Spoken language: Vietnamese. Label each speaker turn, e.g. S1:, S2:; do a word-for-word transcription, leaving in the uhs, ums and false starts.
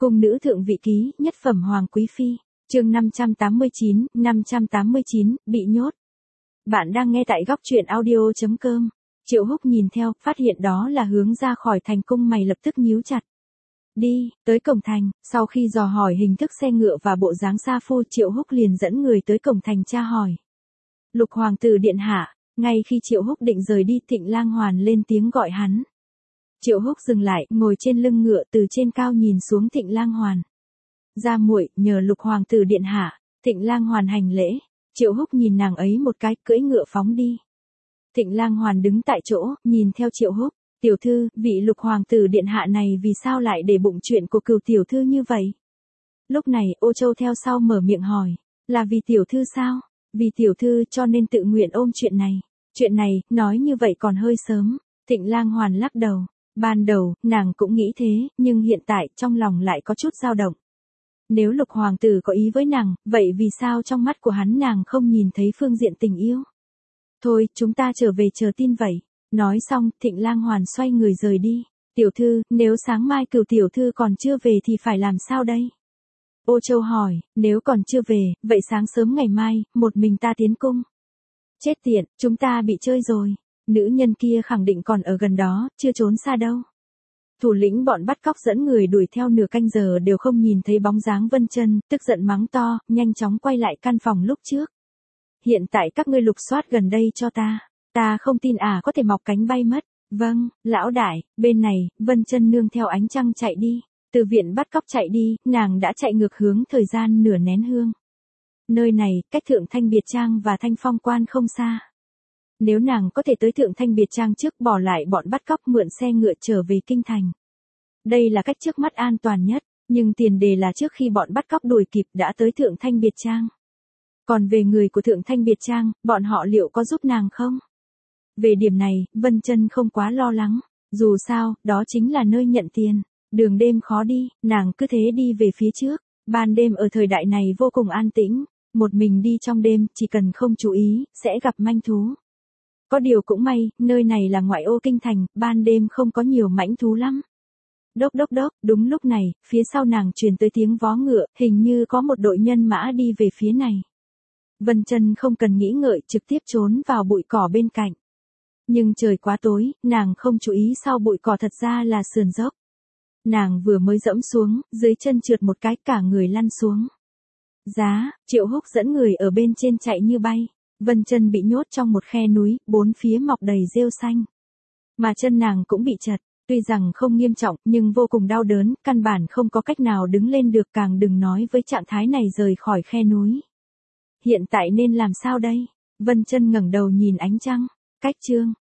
S1: Cung nữ thượng vị ký, nhất phẩm hoàng quý phi, chương năm trăm tám mươi chín, năm trăm tám mươi chín, bị nhốt. Bạn đang nghe tại góc truyện audio chấm com. Triệu Húc nhìn theo, phát hiện đó là hướng ra khỏi thành cung, mày lập tức nhíu chặt. Đi, tới cổng thành, sau khi dò hỏi hình thức xe ngựa và bộ dáng sa phu, Triệu Húc liền dẫn người tới cổng thành tra hỏi. Lục hoàng tử điện hạ. Ngay khi Triệu Húc định rời đi, Thịnh Lang Hoàn lên tiếng gọi hắn. Triệu Húc dừng lại, ngồi trên lưng ngựa, từ trên cao nhìn xuống Thịnh Lang Hoàn. Gia muội, nhờ Lục hoàng tử điện hạ. Thịnh Lang Hoàn hành lễ. Triệu Húc nhìn nàng ấy một cái, cưỡi ngựa phóng đi. Thịnh Lang Hoàn đứng tại chỗ, nhìn theo Triệu Húc. Tiểu thư, vị Lục hoàng tử điện hạ này vì sao lại để bụng chuyện của Cửu tiểu thư như vậy? Lúc này, Ô Châu theo sau mở miệng hỏi. Là vì tiểu thư sao? Vì tiểu thư cho nên tự nguyện ôm chuyện này. Chuyện này, nói như vậy còn hơi sớm. Thịnh Lang Hoàn lắc đầu. Ban đầu, nàng cũng nghĩ thế, nhưng hiện tại, trong lòng lại có chút dao động. Nếu Lục hoàng tử có ý với nàng, vậy vì sao trong mắt của hắn nàng không nhìn thấy phương diện tình yêu? Thôi, chúng ta trở về chờ tin vậy. Nói xong, Thịnh Lang Hoàn xoay người rời đi. Tiểu thư, nếu sáng mai Cửu tiểu thư còn chưa về thì phải làm sao đây? Ô Châu hỏi, nếu còn chưa về, vậy sáng sớm ngày mai, một mình ta tiến cung. Chết tiện, chúng ta bị chơi rồi. Nữ nhân kia khẳng định còn ở gần đó, chưa trốn xa đâu. Thủ lĩnh bọn bắt cóc dẫn người đuổi theo nửa canh giờ đều không nhìn thấy bóng dáng Vân Chân, tức giận mắng to, nhanh chóng quay lại căn phòng lúc trước. Hiện tại các ngươi lục soát gần đây cho ta. Ta không tin à có thể mọc cánh bay mất. Vâng, lão đại, bên này, Vân Chân nương theo ánh trăng chạy đi. Từ viện bắt cóc chạy đi, nàng đã chạy ngược hướng thời gian nửa nén hương. Nơi này, cách Thượng Thanh Biệt Trang và Thanh Phong Quan không xa. Nếu nàng có thể tới Thượng Thanh Biệt Trang trước, bỏ lại bọn bắt cóc, mượn xe ngựa trở về kinh thành. Đây là cách trước mắt an toàn nhất, nhưng tiền đề là trước khi bọn bắt cóc đuổi kịp đã tới Thượng Thanh Biệt Trang. Còn về người của Thượng Thanh Biệt Trang, bọn họ liệu có giúp nàng không? Về điểm này, Vân Chân không quá lo lắng. Dù sao, đó chính là nơi nhận tiền. Đường đêm khó đi, nàng cứ thế đi về phía trước. Ban đêm ở thời đại này vô cùng an tĩnh. Một mình đi trong đêm, chỉ cần không chú ý, sẽ gặp manh thú. Có điều cũng may, nơi này là ngoại ô kinh thành, ban đêm không có nhiều mãnh thú lắm. Đốc đốc đốc, đúng lúc này, phía sau nàng truyền tới tiếng vó ngựa, hình như có một đội nhân mã đi về phía này. Vân Chân không cần nghĩ ngợi, trực tiếp trốn vào bụi cỏ bên cạnh. Nhưng trời quá tối, nàng không chú ý sau bụi cỏ thật ra là sườn dốc. Nàng vừa mới dẫm xuống, dưới chân trượt một cái, cả người lăn xuống. Giá, Triệu Húc dẫn người ở bên trên chạy như bay. Vân Chân bị nhốt trong một khe núi, bốn phía mọc đầy rêu xanh. Mà chân nàng cũng bị chật, tuy rằng không nghiêm trọng, nhưng vô cùng đau đớn, căn bản không có cách nào đứng lên được, càng đừng nói với trạng thái này rời khỏi khe núi. Hiện tại nên làm sao đây? Vân Chân ngẩng đầu nhìn ánh trăng. Cách chương